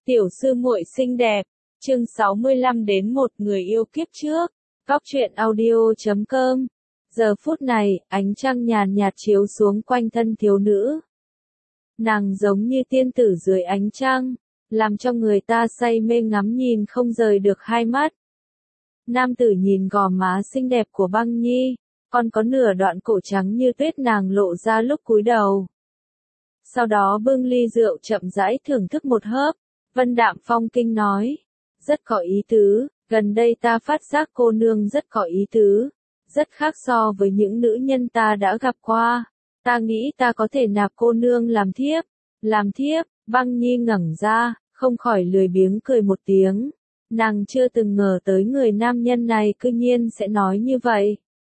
Tiểu sư muội xinh đẹp, chương 65 đến một người yêu kiếp trước. Góc truyện audio.com. Giờ phút này, ánh trăng nhàn nhạt chiếu xuống quanh thân thiếu nữ. Nàng giống như tiên tử dưới ánh trăng, làm cho người ta say mê ngắm nhìn không rời được hai mắt. Nam tử nhìn gò má xinh đẹp của Băng Nhi, còn có nửa đoạn cổ trắng như tuyết nàng lộ ra lúc cúi đầu. Sau đó bưng ly rượu chậm rãi thưởng thức một hớp. Vân Đạm Phong kinh nói, rất có ý tứ, gần đây ta phát giác cô nương rất có ý tứ, rất khác so với những nữ nhân ta đã gặp qua, ta nghĩ ta có thể nạp cô nương làm thiếp, Băng Nhi ngẩng ra, không khỏi lười biếng cười một tiếng, nàng chưa từng ngờ tới người nam nhân này cư nhiên sẽ nói như vậy.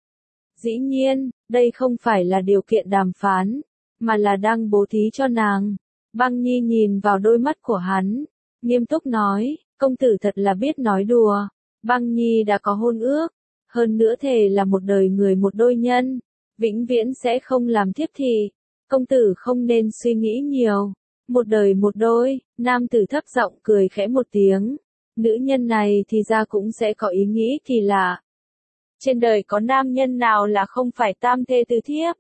Dĩ nhiên, đây không phải là điều kiện đàm phán, mà là đang bố thí cho nàng. Băng Nhi nhìn vào đôi mắt của hắn, nghiêm túc nói, công tử thật là biết nói đùa, Băng Nhi đã có hôn ước, hơn nữa thề là một đời người một đôi nhân, vĩnh viễn sẽ không làm thiếp thì, công tử không nên suy nghĩ nhiều, một đời một đôi, nam tử thấp giọng cười khẽ một tiếng, nữ nhân này thì ra cũng sẽ có ý nghĩ kỳ lạ. Trên đời có nam nhân nào là không phải tam thê tứ thiếp?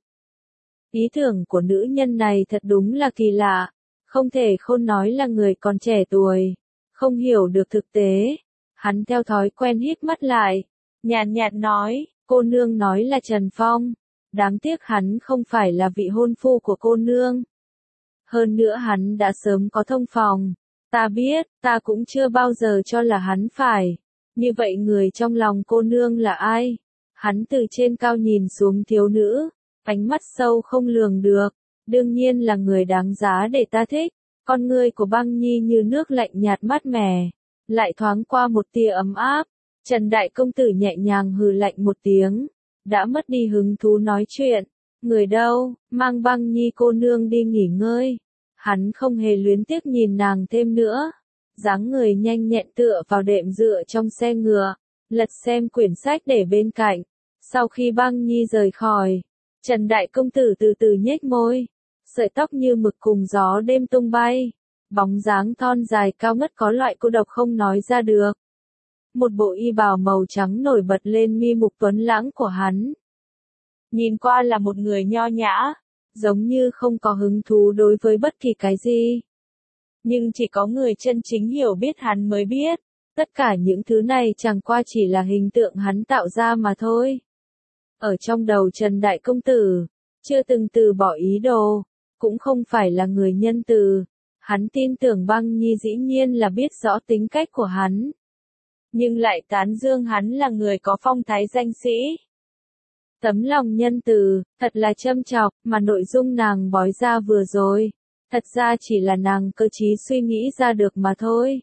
Ý tưởng của nữ nhân này thật đúng là kỳ lạ. Không thể không nói là người còn trẻ tuổi, không hiểu được thực tế. Hắn theo thói quen híp mắt lại, nhàn nhạt nói, cô nương nói là Trần Phong, đáng tiếc hắn không phải là vị hôn phu của cô nương. Hơn nữa hắn đã sớm có thông phòng, ta biết, ta cũng chưa bao giờ cho là hắn phải. Như vậy người trong lòng cô nương là ai? Hắn từ trên cao nhìn xuống thiếu nữ, ánh mắt sâu không lường được. Đương nhiên là người đáng giá để ta thích, con ngươi của Băng Nhi như nước lạnh nhạt mát mẻ, lại thoáng qua một tia ấm áp. Trần Đại Công Tử nhẹ nhàng hừ lạnh một tiếng, đã mất đi hứng thú nói chuyện, người đâu, mang Băng Nhi cô nương đi nghỉ ngơi. Hắn không hề luyến tiếc nhìn nàng thêm nữa, dáng người nhanh nhẹn tựa vào đệm dựa trong xe ngựa, lật xem quyển sách để bên cạnh. Sau khi Băng Nhi rời khỏi, Trần Đại Công Tử từ từ nhếch môi. Sợi tóc như mực cùng gió đêm tung bay, bóng dáng thon dài cao ngất có loại cô độc không nói ra được. Một bộ y bào màu trắng nổi bật lên mi mục tuấn lãng của hắn. Nhìn qua là một người nho nhã, giống như không có hứng thú đối với bất kỳ cái gì. Nhưng chỉ có người chân chính hiểu biết hắn mới biết, tất cả những thứ này chẳng qua chỉ là hình tượng hắn tạo ra mà thôi. Ở trong đầu Trần Đại Công Tử, chưa từng từ bỏ ý đồ. Cũng không phải là người nhân từ, hắn tin tưởng Băng Nhi dĩ nhiên là biết rõ tính cách của hắn. Nhưng lại tán dương hắn là người có phong thái danh sĩ. Tấm lòng nhân từ, thật là châm chọc, mà nội dung nàng bói ra vừa rồi, thật ra chỉ là nàng cơ trí suy nghĩ ra được mà thôi.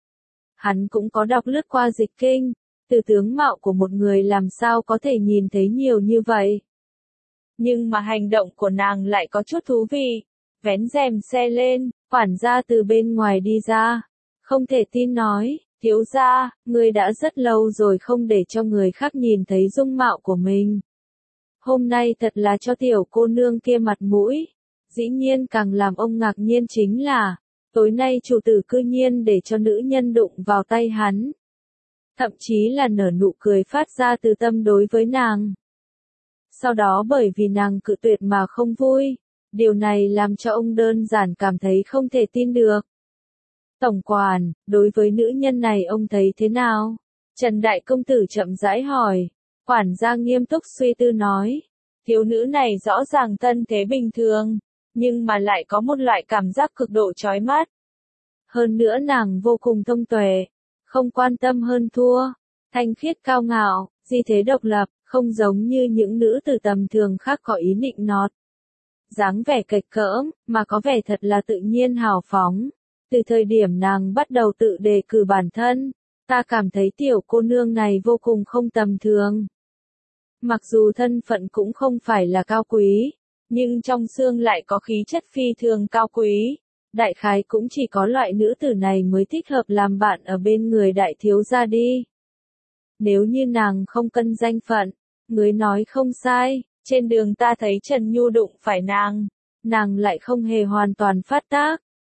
Hắn cũng có đọc lướt qua dịch kinh, từ tướng mạo của một người làm sao có thể nhìn thấy nhiều như vậy. Nhưng mà hành động của nàng lại có chút thú vị. Vén rèm xe lên, quản gia từ bên ngoài đi ra. Không thể tin nói, thiếu gia, ngươi đã rất lâu rồi không để cho người khác nhìn thấy dung mạo của mình. Hôm nay thật là cho tiểu cô nương kia mặt mũi. Dĩ nhiên càng làm ông ngạc nhiên chính là, tối nay chủ tử cư nhiên để cho nữ nhân đụng vào tay hắn. Thậm chí là nở nụ cười phát ra từ tâm đối với nàng. Sau đó bởi vì nàng cự tuyệt mà không vui, điều này làm cho ông đơn giản cảm thấy không thể tin được. Tổng quản, đối với nữ nhân này ông thấy thế nào? Trần Đại Công Tử chậm rãi hỏi. Quản gia nghiêm túc suy tư nói. Thiếu nữ này rõ ràng thân thế bình thường, nhưng mà lại có một loại cảm giác cực độ chói mắt. Hơn nữa nàng vô cùng thông tuệ, không quan tâm hơn thua, thanh khiết cao ngạo, di thế độc lập. Không giống như những nữ tử tầm thường khác có ý nịnh nọt. Dáng vẻ kịch cỡm, mà có vẻ thật là tự nhiên hào phóng. Từ thời điểm nàng bắt đầu tự đề cử bản thân, ta cảm thấy tiểu cô nương này vô cùng không tầm thường. Mặc dù thân phận cũng không phải là cao quý, nhưng trong xương lại có khí chất phi thường cao quý. Đại khái cũng chỉ có loại nữ tử này mới thích hợp làm bạn ở bên người đại thiếu gia đi. Nếu như nàng không cân danh phận, người nói không sai, trên đường ta thấy Trần Nhu đụng phải nàng lại không hề hoàn toàn phát tác,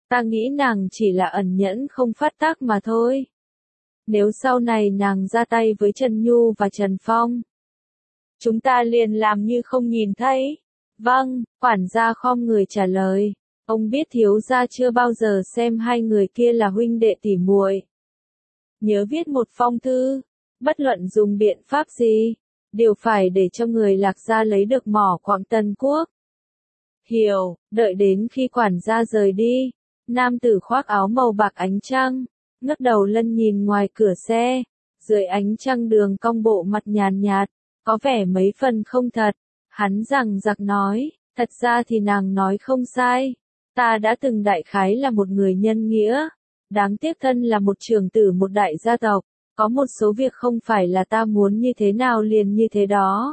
Ta nghĩ nàng chỉ là ẩn nhẫn không phát tác mà thôi. Nếu sau này nàng ra tay với Trần Nhu và Trần Phong, chúng ta liền làm như không nhìn thấy. Vâng, quản gia khom người trả lời. Ông biết thiếu gia chưa bao giờ xem hai người kia là huynh đệ tỉ muội. Nhớ viết một phong thư, bất luận dùng biện pháp gì, đều phải để cho người Lạc gia lấy được mỏ quặng Tân Quốc. Hiểu, đợi đến khi quản gia rời đi, nam tử khoác áo màu bạc ánh trăng, ngước đầu lên nhìn ngoài cửa xe, dưới ánh trăng đường cong bộ mặt nhàn nhạt, có vẻ mấy phần không thật. Hắn rằng giặc nói, thật ra thì nàng nói không sai, ta đã từng đại khái là một người nhân nghĩa, đáng tiếc thân là một trưởng tử một đại gia tộc, có một số việc không phải là ta muốn như thế nào liền như thế đó.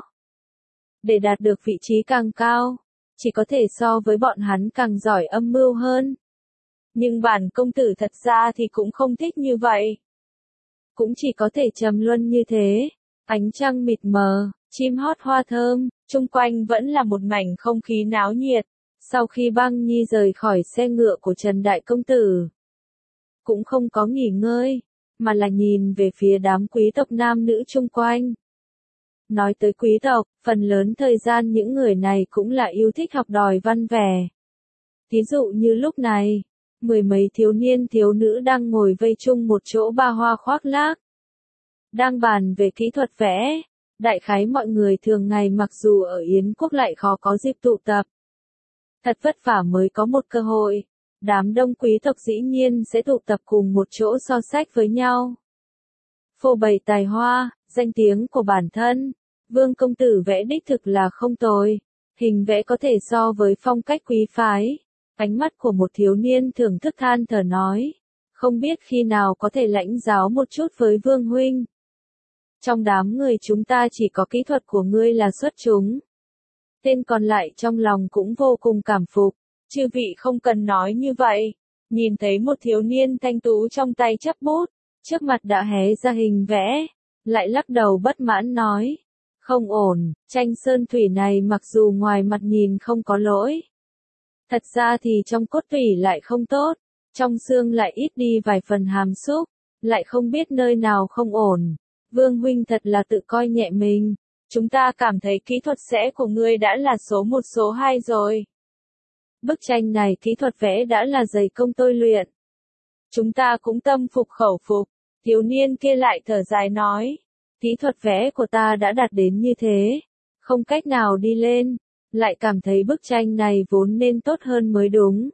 Để đạt được vị trí càng cao, chỉ có thể so với bọn hắn càng giỏi âm mưu hơn. Nhưng bản công tử thật ra thì cũng không thích như vậy. Cũng chỉ có thể trầm luân như thế, ánh trăng mịt mờ, chim hót hoa thơm, chung quanh vẫn là một mảnh không khí náo nhiệt. Sau khi Băng Nhi rời khỏi xe ngựa của Trần Đại Công Tử, cũng không có nghỉ ngơi, mà là nhìn về phía đám quý tộc nam nữ chung quanh. Nói tới quý tộc, phần lớn thời gian những người này cũng là yêu thích học đòi văn vẻ. Ví dụ như lúc này, mười mấy thiếu niên thiếu nữ đang ngồi vây chung một chỗ ba hoa khoác lác, đang bàn về kỹ thuật vẽ. Đại khái mọi người thường ngày mặc dù ở Yến Quốc lại khó có dịp tụ tập. Thật vất vả mới có một cơ hội, đám đông quý tộc dĩ nhiên sẽ tụ tập cùng một chỗ so sách với nhau. Phô bày tài hoa, danh tiếng của bản thân, Vương công tử vẽ đích thực là không tồi, hình vẽ có thể so với phong cách quý phái. Ánh mắt của một thiếu niên thưởng thức than thở nói, không biết khi nào có thể lãnh giáo một chút với Vương huynh. Trong đám người chúng ta chỉ có kỹ thuật của ngươi là xuất chúng. Tên còn lại trong lòng cũng vô cùng cảm phục. Chư vị không cần nói như vậy. Nhìn thấy một thiếu niên thanh tú trong tay chấp bút, trước mặt đã hé ra hình vẽ, lại lắc đầu bất mãn nói. Không ổn, tranh sơn thủy này mặc dù ngoài mặt nhìn không có lỗi. Thật ra thì trong cốt tủy lại không tốt, trong xương lại ít đi vài phần hàm xúc, lại không biết nơi nào không ổn. Vương huynh thật là tự coi nhẹ mình. Chúng ta cảm thấy kỹ thuật vẽ của ngươi đã là số 1 số 2 rồi. Bức tranh này kỹ thuật vẽ đã là dày công tôi luyện. Chúng ta cũng tâm phục khẩu phục. Thiếu niên kia lại thở dài nói. Kỹ thuật vẽ của ta đã đạt đến như thế. Không cách nào đi lên. Lại cảm thấy bức tranh này vốn nên tốt hơn mới đúng.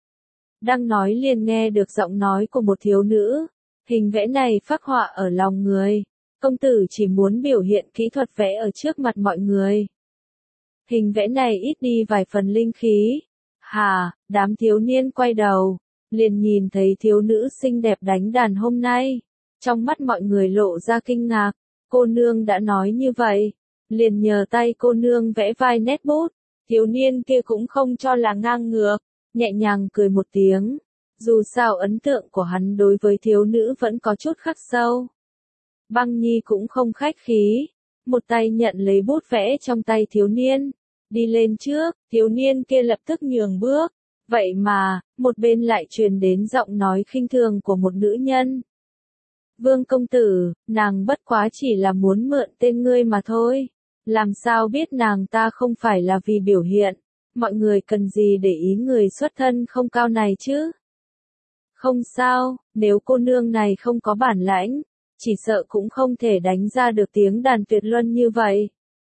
Đang nói liền nghe được giọng nói của một thiếu nữ. Hình vẽ này phác họa ở lòng người. Công tử chỉ muốn biểu hiện kỹ thuật vẽ ở trước mặt mọi người. Hình vẽ này ít đi vài phần linh khí. Hà, đám thiếu niên quay đầu, liền nhìn thấy thiếu nữ xinh đẹp đánh đàn hôm nay. Trong mắt mọi người lộ ra kinh ngạc, cô nương đã nói như vậy. Liền nhờ tay cô nương vẽ vài nét bút, thiếu niên kia cũng không cho là ngang ngược, nhẹ nhàng cười một tiếng. Dù sao ấn tượng của hắn đối với thiếu nữ vẫn có chút khắc sâu. Băng Nhi cũng không khách khí, một tay nhận lấy bút vẽ trong tay thiếu niên, đi lên trước, thiếu niên kia lập tức nhường bước, vậy mà, một bên lại truyền đến giọng nói khinh thường của một nữ nhân. Vương công tử, nàng bất quá chỉ là muốn mượn tên ngươi mà thôi, làm sao biết nàng ta không phải là vì biểu hiện, mọi người cần gì để ý người xuất thân không cao này chứ? Không sao, nếu cô nương này không có bản lãnh, chỉ sợ cũng không thể đánh ra được tiếng đàn tuyệt luân như vậy.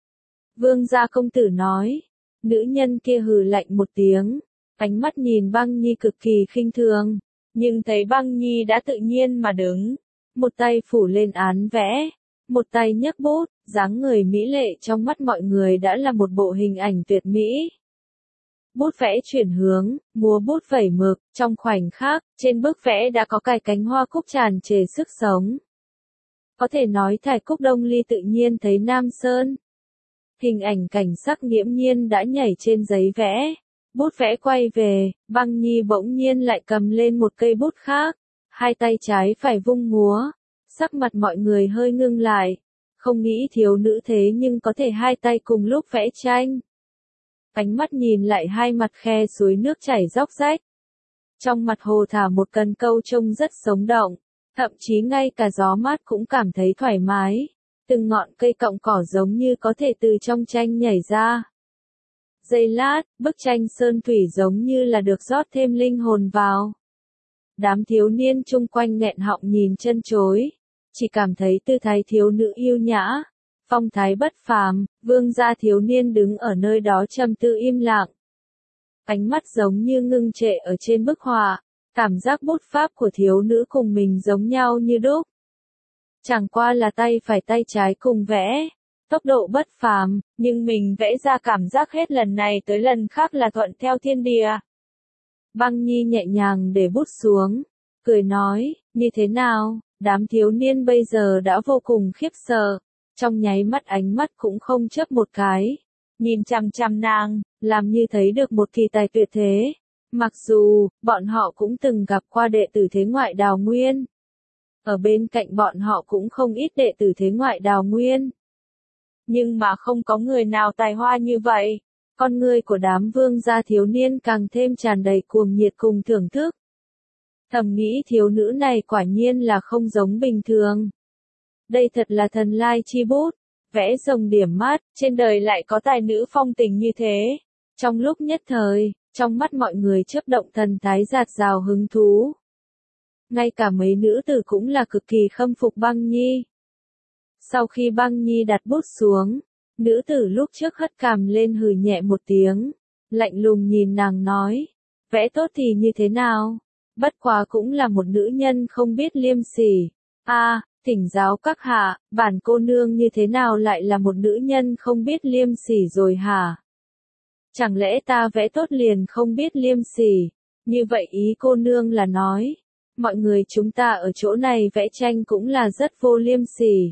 Vương gia công tử nói, nữ nhân kia hừ lạnh một tiếng, ánh mắt nhìn Băng Nhi cực kỳ khinh thường, nhưng thấy Băng Nhi đã tự nhiên mà đứng, một tay phủ lên án vẽ, một tay nhấc bút, dáng người mỹ lệ trong mắt mọi người đã là một bộ hình ảnh tuyệt mỹ. Bút vẽ chuyển hướng, múa bút vẩy mực, trong khoảnh khắc, trên bức vẽ đã có cài cánh hoa cúc tràn trề sức sống. Có thể nói thải cúc đông ly tự nhiên thấy Nam Sơn. Hình ảnh cảnh sắc nghiễm nhiên đã nhảy trên giấy vẽ. Bút vẽ quay về, Băng Nhi bỗng nhiên lại cầm lên một cây bút khác. Hai tay trái phải vung múa. Sắc mặt mọi người hơi ngưng lại. Không nghĩ thiếu nữ thế nhưng có thể hai tay cùng lúc vẽ tranh. Ánh mắt nhìn lại hai mặt khe suối nước chảy róc rách. Trong mặt hồ thả một cần câu trông rất sống động, thậm chí ngay cả gió mát cũng cảm thấy thoải mái. Từng ngọn cây cọng cỏ giống như có thể từ trong tranh nhảy ra. Giây lát, bức tranh sơn thủy giống như là được rót thêm linh hồn vào. Đám thiếu niên chung quanh nghẹn họng nhìn chân chối, chỉ cảm thấy tư thái thiếu nữ yêu nhã, phong thái bất phàm. Vương gia thiếu niên đứng ở nơi đó trầm tư im lặng. Ánh mắt giống như ngưng trệ ở trên bức họa, cảm giác bút pháp của thiếu nữ cùng mình giống nhau như đúc. Chẳng qua là tay phải tay trái cùng vẽ, tốc độ bất phàm, nhưng mình vẽ ra cảm giác hết lần này tới lần khác là thuận theo thiên địa. Băng Nhi nhẹ nhàng để bút xuống, cười nói, như thế nào? Đám thiếu niên bây giờ đã vô cùng khiếp sợ, trong nháy mắt ánh mắt cũng không chớp một cái, nhìn chằm chằm nàng, làm như thấy được một kỳ tài tuyệt thế. Mặc dù, bọn họ cũng từng gặp qua đệ tử thế ngoại Đào Nguyên. Ở bên cạnh bọn họ cũng không ít đệ tử thế ngoại Đào Nguyên. Nhưng mà không có người nào tài hoa như vậy. Con người của đám vương gia thiếu niên càng thêm tràn đầy cuồng nhiệt cùng thưởng thức. Thầm nghĩ thiếu nữ này quả nhiên là không giống bình thường. Đây thật là thần lai chi bút, vẽ rồng điểm mắt, trên đời lại có tài nữ phong tình như thế. Trong lúc nhất thời, trong mắt mọi người chớp động thần thái dạt dào hứng thú. Ngay cả mấy nữ tử cũng là cực kỳ khâm phục Băng Nhi. Sau khi Băng Nhi đặt bút xuống, nữ tử lúc trước hất cằm lên hừ nhẹ một tiếng, lạnh lùng nhìn nàng nói, vẽ tốt thì như thế nào? Bất quá cũng là một nữ nhân không biết liêm sỉ. Thỉnh giáo các hạ, bản cô nương như thế nào lại là một nữ nhân không biết liêm sỉ rồi hả? Chẳng lẽ ta vẽ tốt liền không biết liêm sỉ? Như vậy ý cô nương là nói, mọi người chúng ta ở chỗ này vẽ tranh cũng là rất vô liêm sỉ.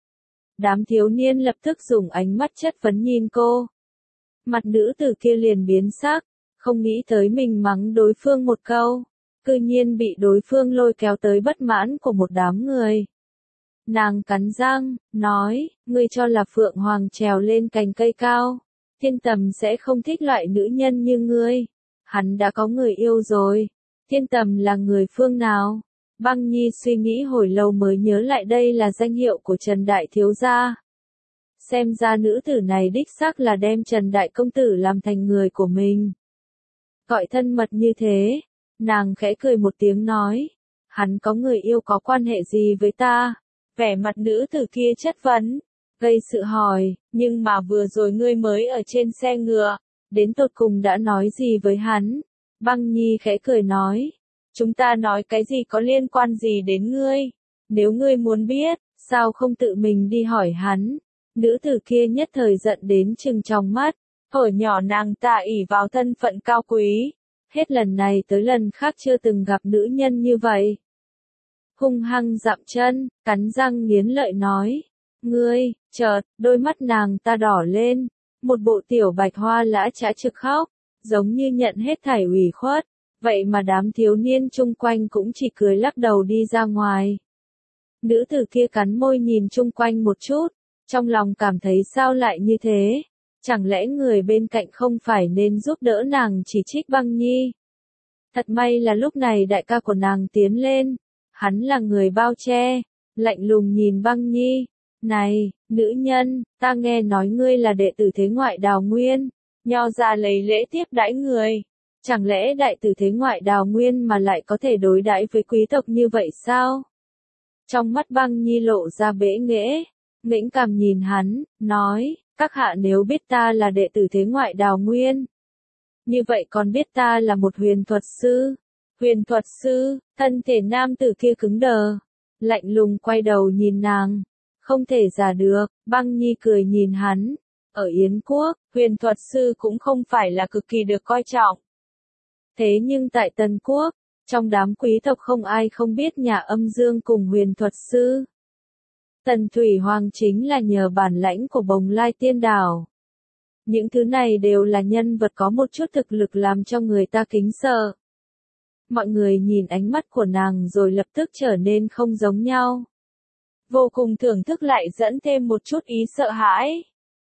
Đám thiếu niên lập tức dùng ánh mắt chất vấn nhìn cô. Mặt nữ tử kia liền biến sắc, không nghĩ tới mình mắng đối phương một câu, cư nhiên bị đối phương lôi kéo tới bất mãn của một đám người. Nàng cắn răng, nói, ngươi cho là Phượng Hoàng trèo lên cành cây cao, Thiên Tầm sẽ không thích loại nữ nhân như ngươi. Hắn đã có người yêu rồi. Thiên Tầm là người phương nào? Băng Nhi suy nghĩ hồi lâu mới nhớ lại đây là danh hiệu của Trần Đại Thiếu Gia. Xem ra nữ tử này đích xác là đem Trần Đại Công Tử làm thành người của mình. Gọi thân mật như thế, nàng khẽ cười một tiếng nói, hắn có người yêu có quan hệ gì với ta? Vẻ mặt nữ tử kia chất vấn, gây sự hỏi, nhưng mà vừa rồi ngươi mới ở trên xe ngựa, đến tột cùng đã nói gì với hắn? Băng Nhi khẽ cười nói, chúng ta nói cái gì có liên quan gì đến ngươi? Nếu ngươi muốn biết, sao không tự mình đi hỏi hắn? Nữ tử kia nhất thời giận đến trừng tròng mắt, hồi nhỏ nàng ta ỷ vào thân phận cao quý, hết lần này tới lần khác chưa từng gặp nữ nhân như vậy. Hung hăng dậm chân, cắn răng nghiến lợi nói, ngươi, chợt, đôi mắt nàng ta đỏ lên, một bộ tiểu bạch hoa lã chã trực khóc, giống như nhận hết thảy ủy khuất, vậy mà đám thiếu niên chung quanh cũng chỉ cười lắc đầu đi ra ngoài. Nữ tử kia cắn môi nhìn chung quanh một chút, trong lòng cảm thấy sao lại như thế, chẳng lẽ người bên cạnh không phải nên giúp đỡ nàng chỉ trích Băng Nhi. Thật may là lúc này đại ca của nàng tiến lên, hắn là người bao che, lạnh lùng nhìn Băng Nhi, này, nữ nhân, ta nghe nói ngươi là đệ tử thế ngoại Đào Nguyên, nho ra lấy lễ tiếp đãi người, chẳng lẽ đại tử thế ngoại Đào Nguyên mà lại có thể đối đãi với quý tộc như vậy sao? Trong mắt Băng Nhi lộ ra bẽ nghễ, ngẩng cằm nhìn hắn, nói, các hạ nếu biết ta là đệ tử thế ngoại Đào Nguyên, như vậy còn biết ta là một huyền thuật sư. Huyền thuật sư, thân thể nam tử kia cứng đờ, lạnh lùng quay đầu nhìn nàng, không thể giả được. Băng Nhi cười nhìn hắn, ở Yến Quốc, huyền thuật sư cũng không phải là cực kỳ được coi trọng. Thế nhưng tại Tần Quốc, trong đám quý tộc không ai không biết nhà Âm Dương cùng huyền thuật sư. Tần Thủy Hoàng chính là nhờ bản lãnh của Bồng Lai Tiên Đảo. Những thứ này đều là nhân vật có một chút thực lực làm cho người ta kính sợ. Mọi người nhìn ánh mắt của nàng rồi lập tức trở nên không giống nhau. Vô cùng thưởng thức lại dẫn thêm một chút ý sợ hãi.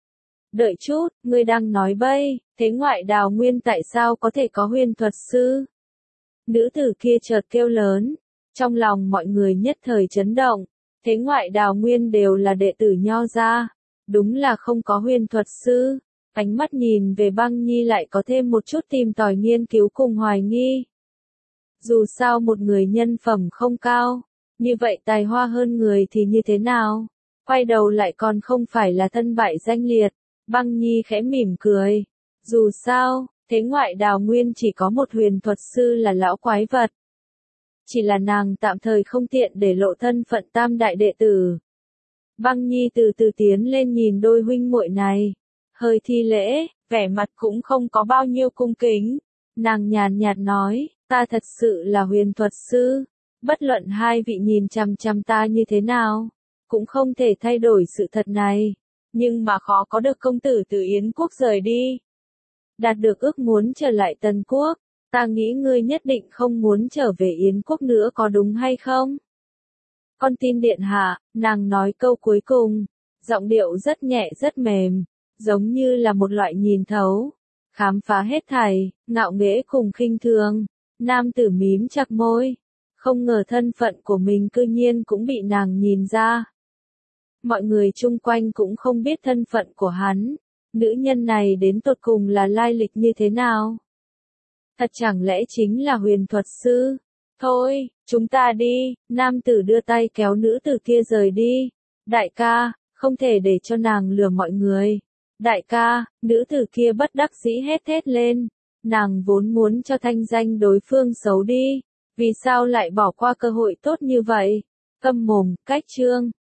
Đợi chút, ngươi đang nói bậy, thế ngoại Đào Nguyên tại sao có thể có huyền thuật sư? Nữ tử kia chợt kêu lớn. Trong lòng mọi người nhất thời chấn động. Thế ngoại Đào Nguyên đều là đệ tử Nho gia. Đúng là không có huyền thuật sư. Ánh mắt nhìn về Băng Nhi lại có thêm một chút tìm tòi nghiên cứu cùng hoài nghi. Dù sao một người nhân phẩm không cao, như vậy tài hoa hơn người thì như thế nào? Quay đầu lại còn không phải là thân bại danh liệt. Băng Nhi khẽ mỉm cười. Dù sao, thế ngoại Đào Nguyên chỉ có một huyền thuật sư là lão quái vật. Chỉ là nàng tạm thời không tiện để lộ thân phận tam đại đệ tử. Băng Nhi từ từ tiến lên nhìn đôi huynh muội này. Hơi thi lễ, vẻ mặt cũng không có bao nhiêu cung kính. Nàng nhàn nhạt nói, ta thật sự là huyền thuật sư. Bất luận hai vị nhìn chằm chằm ta như thế nào, cũng không thể thay đổi sự thật này. Nhưng mà khó có được công tử từ Yến quốc rời đi. Đạt được ước muốn trở lại Tần quốc. Ta nghĩ ngươi nhất định không muốn trở về Yến quốc nữa có đúng hay không? Con tin điện hạ, nàng nói câu cuối cùng. Giọng điệu rất nhẹ rất mềm, giống như là một loại nhìn thấu, khám phá hết thảy, ngạo nghễ cùng khinh thường. Nam tử mím chặt môi, không ngờ thân phận của mình cư nhiên cũng bị nàng nhìn ra. Mọi người chung quanh cũng không biết thân phận của hắn, nữ nhân này đến tột cùng là lai lịch như thế nào. Thật chẳng lẽ chính là huyền thuật sư? Thôi, chúng ta đi, nam tử đưa tay kéo nữ tử kia rời đi. Đại ca, không thể để cho nàng lừa mọi người. Đại ca, nữ tử kia bất đắc dĩ hét thét lên. Nàng vốn muốn cho thanh danh đối phương xấu đi. Vì sao lại bỏ qua cơ hội tốt như vậy? Câm mồm, cách chương.